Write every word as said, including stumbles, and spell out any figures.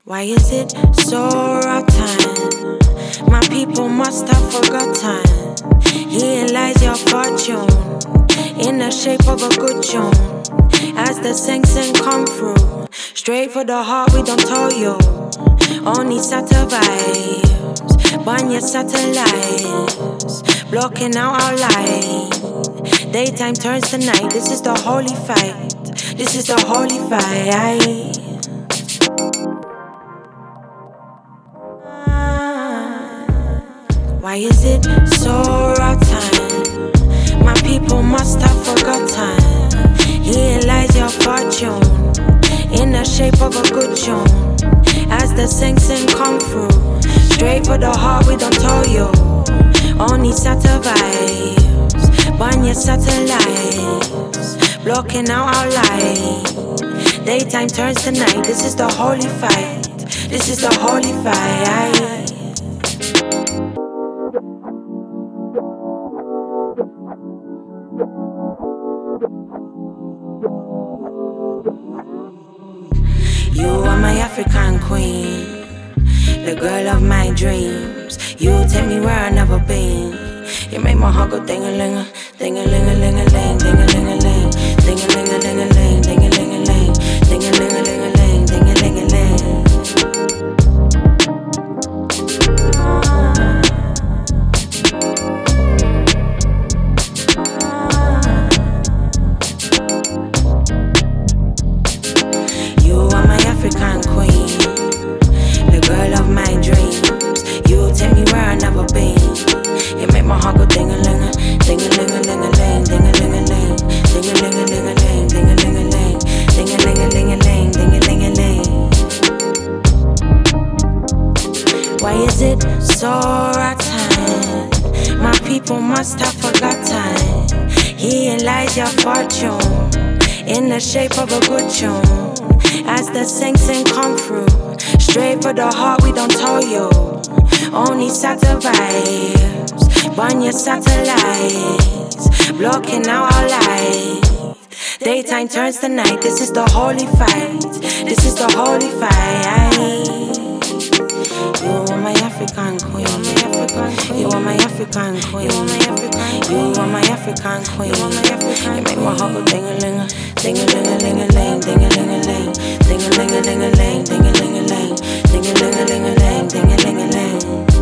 Why is it so rotten? My people must have forgotten. Here lies your fortune, in the shape of a good tune. As the sing-sing come through, straight for the heart, we don't tell you. Only subtle vibes, burn your satellites, blocking out our light. Daytime turns to night, this is the holy fight. This is the holy fight. Why is it so rotten? My people must have forgotten. Here lies your fortune, in the shape of a good tune. As the sing-sing come through, straight for the heart, we don't tell you. Only subtle vibes, burn your satellites, blocking out our light. Daytime turns to night, this is the holy fight. This is the holy fight. You are my African queen, the girl of my dreams. You take me where I've never been. You make my heart go ding-a-ling-a, ding-a-ling-a-ling-a-ling, ding-a-ling-a-ling, ding-a-ling-a-ling-a-ling, ding-a-ling-a-ling, ding-a-ling-a-ling-a-ling, ding-a-ling-a-ling. African queen, the girl of my dreams. You take me where I've never been. You make my heart go ding-a-ling-a, ding-a-ling-a-ling-a-ling, ding-a-ling-a-ling, ding-a-ling-a-ling-a-ling, ding-a-ling-a-ling, ding-a-ling-a-ling-a-ling, ding-a-ling-a-ling. Why is it so rotten? My people must have forgotten. Here lies your fortune, in the shape of a good tune. As the sing-sing come through, straight for the heart, we don't tell you. Only subtle vibes, burn your satellites, blocking out our light. Daytime turns to night, this is the holy fight. This is the holy fight. You are my African queen. You are my African queen. You are my African queen. You make my heart go ding-a-ling-a, ding-a-ling-a-ling-a-ling, ding-a-ling-a-ling, ding-a-ling-a-ling-a-ling, ding-a-ling-a-ling, ding-a-ling-a-ling, ding-a-ling-a-ling.